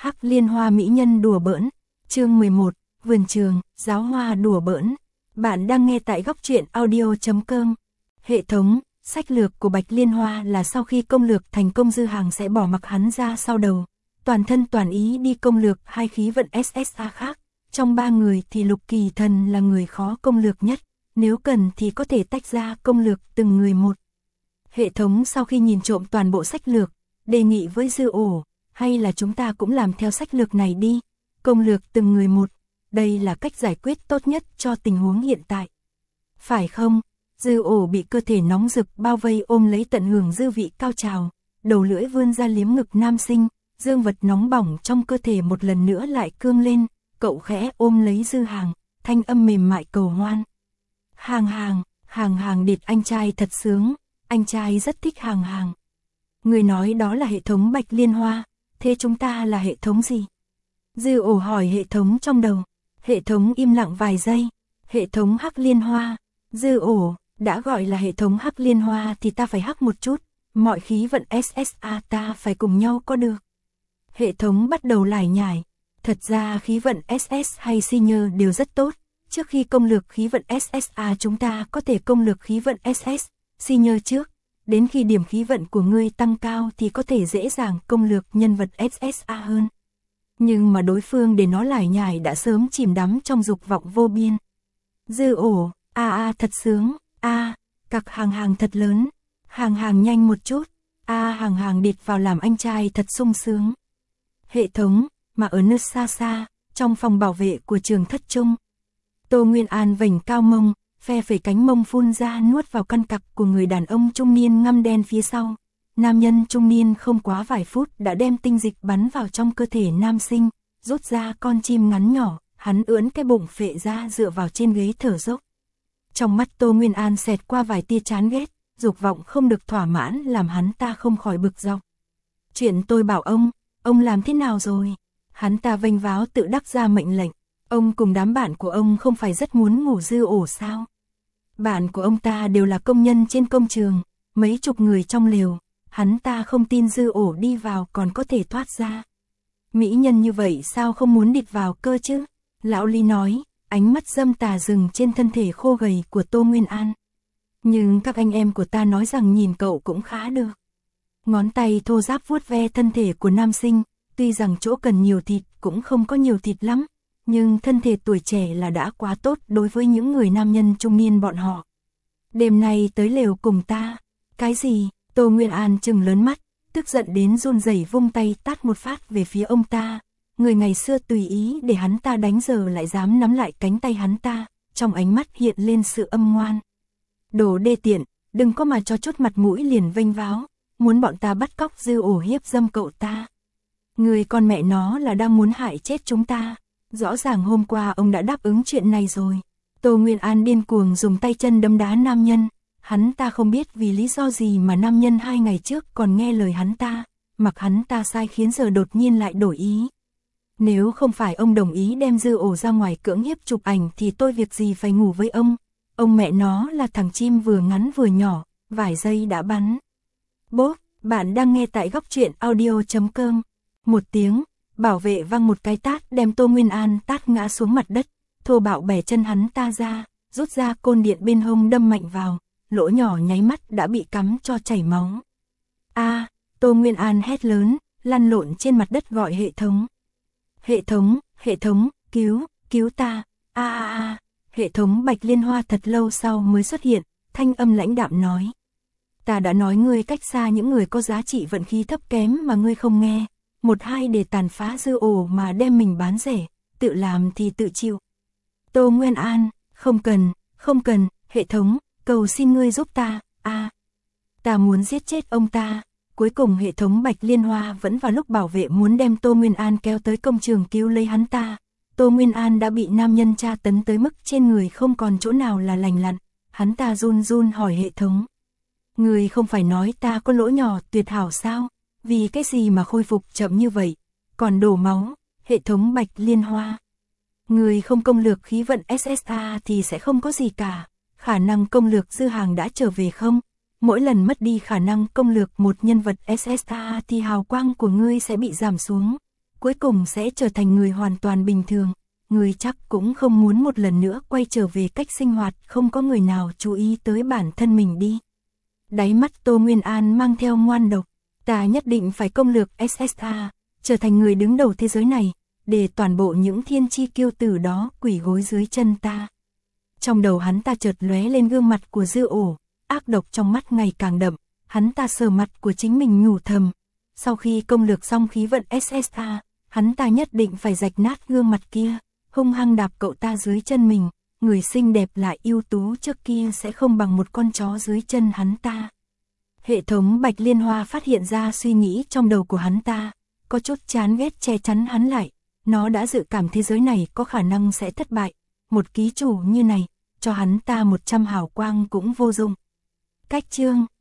Hắc Liên Hoa mỹ nhân đùa bỡn, chương 11, vườn trường, giáo hoa đùa bỡn. Bạn đang nghe tại góc truyện audio.com. Hệ thống, sách lược của Bạch Liên Hoa là sau khi công lược thành công Dư Hàng sẽ bỏ mặc hắn ra sau đầu, toàn thân toàn ý đi công lược hai khí vận SSA khác. Trong ba người thì Lục Kỳ Thần là người khó công lược nhất, nếu cần thì có thể tách ra công lược từng người một. Hệ thống sau khi nhìn trộm toàn bộ sách lược, đề nghị với Dư Ổ, hay là chúng ta cũng làm theo sách lược này đi, công lược từng người một, đây là cách giải quyết tốt nhất cho tình huống hiện tại. Phải không? Dư Ổ bị cơ thể nóng rực bao vây ôm lấy tận hưởng dư vị cao trào, đầu lưỡi vươn ra liếm ngực nam sinh, dương vật nóng bỏng trong cơ thể một lần nữa lại cương lên, cậu khẽ ôm lấy Dư Hàng, thanh âm mềm mại cầu hoan. Hàng địt anh trai thật sướng, anh trai rất thích Hàng. Người nói đó là hệ thống Bạch Liên Hoa, thế chúng ta là hệ thống gì? Dư Ổ hỏi hệ thống trong đầu. Hệ thống im lặng vài giây. Hệ thống Hắc Liên Hoa. Dư Ổ, đã gọi là hệ thống Hắc Liên Hoa thì ta phải hắc một chút, mọi khí vận SSA ta phải cùng nhau có được. Hệ thống bắt đầu lải nhải. Thật ra khí vận SS hay Senior đều rất tốt. Trước khi công lược khí vận SSA chúng ta có thể công lược khí vận SS, Senior trước. Đến khi điểm khí vận của ngươi tăng cao thì có thể dễ dàng công lược nhân vật SSA hơn. Nhưng mà đối phương để nó lải nhải đã sớm chìm đắm trong dục vọng vô biên. Dư Ổ, thật sướng, cặc Hàng thật lớn, Hàng nhanh một chút, Hàng địt vào làm anh trai thật sung sướng. Hệ thống, mà ở nơi xa xa, trong phòng bảo vệ của trường thất trung. Tô Nguyên An vểnh cao mông, phe phẩy cánh mông phun ra nuốt vào căn cặc của người đàn ông trung niên ngăm đen phía sau. Nam nhân trung niên không quá vài phút đã đem tinh dịch bắn vào trong cơ thể nam sinh, rút ra con chim ngắn nhỏ, hắn ưỡn cái bụng phệ ra dựa vào trên ghế thở dốc. Trong mắt Tô Nguyên An xẹt qua vài tia chán ghét, dục vọng không được thỏa mãn làm hắn ta không khỏi bực dọc. Chuyện tôi bảo ông làm thế nào rồi? Hắn ta vênh váo tự đắc ra mệnh lệnh. Ông cùng đám bạn của ông không phải rất muốn ngủ Dư Ổ sao? Bạn của ông ta đều là công nhân trên công trường, mấy chục người trong lều, hắn ta không tin Dư Ổ đi vào còn có thể thoát ra. Mỹ nhân như vậy sao không muốn địt vào cơ chứ? Lão Lý nói, ánh mắt dâm tà dừng trên thân thể khô gầy của Tô Nguyên An. Nhưng các anh em của ta nói rằng nhìn cậu cũng khá được. Ngón tay thô ráp vuốt ve thân thể của nam sinh, tuy rằng chỗ cần nhiều thịt cũng không có nhiều thịt lắm. Nhưng thân thể tuổi trẻ là đã quá tốt đối với những người nam nhân trung niên bọn họ. Đêm nay tới lều cùng ta. Cái gì? Tô Nguyên An trừng lớn mắt, tức giận đến run rẩy vung tay tát một phát về phía ông ta. Người ngày xưa tùy ý để hắn ta đánh giờ lại dám nắm lại cánh tay hắn ta, trong ánh mắt hiện lên sự âm ngoan. Đồ đê tiện, đừng có mà cho chút mặt mũi liền vênh váo, muốn bọn ta bắt cóc Dư Ổ hiếp dâm cậu ta. Người con mẹ nó là đang muốn hại chết chúng ta. Rõ ràng hôm qua ông đã đáp ứng chuyện này rồi. Tô Nguyên An điên cuồng dùng tay chân đấm đá nam nhân. Hắn ta không biết vì lý do gì mà nam nhân 2 ngày trước còn nghe lời hắn ta, mặc hắn ta sai khiến giờ đột nhiên lại đổi ý. Nếu không phải ông đồng ý đem Dư Ổ ra ngoài cưỡng hiếp chụp ảnh thì tôi việc gì phải ngủ với ông. Ông mẹ nó là thằng chim vừa ngắn vừa nhỏ, vài giây đã bắn. Bốp, bạn đang nghe tại góc truyện audio.com. Một tiếng. Bảo vệ văng một cái tát đem Tô Nguyên An tát ngã xuống mặt đất, thô bạo bẻ chân hắn ta ra, rút ra côn điện bên hông đâm mạnh vào, lỗ nhỏ nháy mắt đã bị cắm cho chảy máu. Tô Nguyên An hét lớn, lăn lộn trên mặt đất gọi hệ thống. Hệ thống, cứu ta, Hệ thống Bạch Liên Hoa thật lâu sau mới xuất hiện, thanh âm lãnh đạm nói. Ta đã nói ngươi cách xa những người có giá trị vận khí thấp kém mà ngươi không nghe. 1-2 để tàn phá Dư Ổ mà đem mình bán rẻ, tự làm thì tự chịu. Tô Nguyên An, không cần, hệ thống, cầu xin ngươi giúp ta, ta muốn giết chết ông ta. Cuối cùng hệ thống Bạch Liên Hoa vẫn vào lúc bảo vệ muốn đem Tô Nguyên An kéo tới công trường cứu lấy hắn ta. Tô Nguyên An đã bị nam nhân tra tấn tới mức trên người không còn chỗ nào là lành lặn, hắn ta run hỏi hệ thống. Người không phải nói ta có lỗ nhỏ tuyệt hảo sao? Vì cái gì mà khôi phục chậm như vậy, còn đổ máu, hệ thống Bạch Liên Hoa. Người không công lược khí vận SSA thì sẽ không có gì cả, khả năng công lược Dư Hàng đã trở về không? Mỗi lần mất đi khả năng công lược một nhân vật SSA thì hào quang của ngươi sẽ bị giảm xuống. cuối cùng sẽ trở thành người hoàn toàn bình thường. Người chắc cũng không muốn một lần nữa quay trở về cách sinh hoạt không có người nào chú ý tới bản thân mình đi. Đáy mắt Tô Nguyên An mang theo ngoan độc, ta nhất định phải công lược SSA, trở thành người đứng đầu thế giới này, để toàn bộ những thiên chi kiêu tử đó quỳ gối dưới chân ta. Trong đầu hắn ta chợt lóe lên gương mặt của Dư Ổ, ác độc trong mắt ngày càng đậm, hắn ta sờ mặt của chính mình nhủ thầm. Sau khi công lược xong khí vận SSA, hắn ta nhất định phải rạch nát gương mặt kia, hung hăng đạp cậu ta dưới chân mình, người xinh đẹp lại ưu tú trước kia sẽ không bằng một con chó dưới chân hắn ta. Hệ thống Bạch Liên Hoa phát hiện ra suy nghĩ trong đầu của hắn ta, có chút chán ghét che chắn hắn lại, nó đã dự cảm thế giới này có khả năng sẽ thất bại, một ký chủ như này, cho hắn ta 100 hào quang cũng vô dụng. Cách chương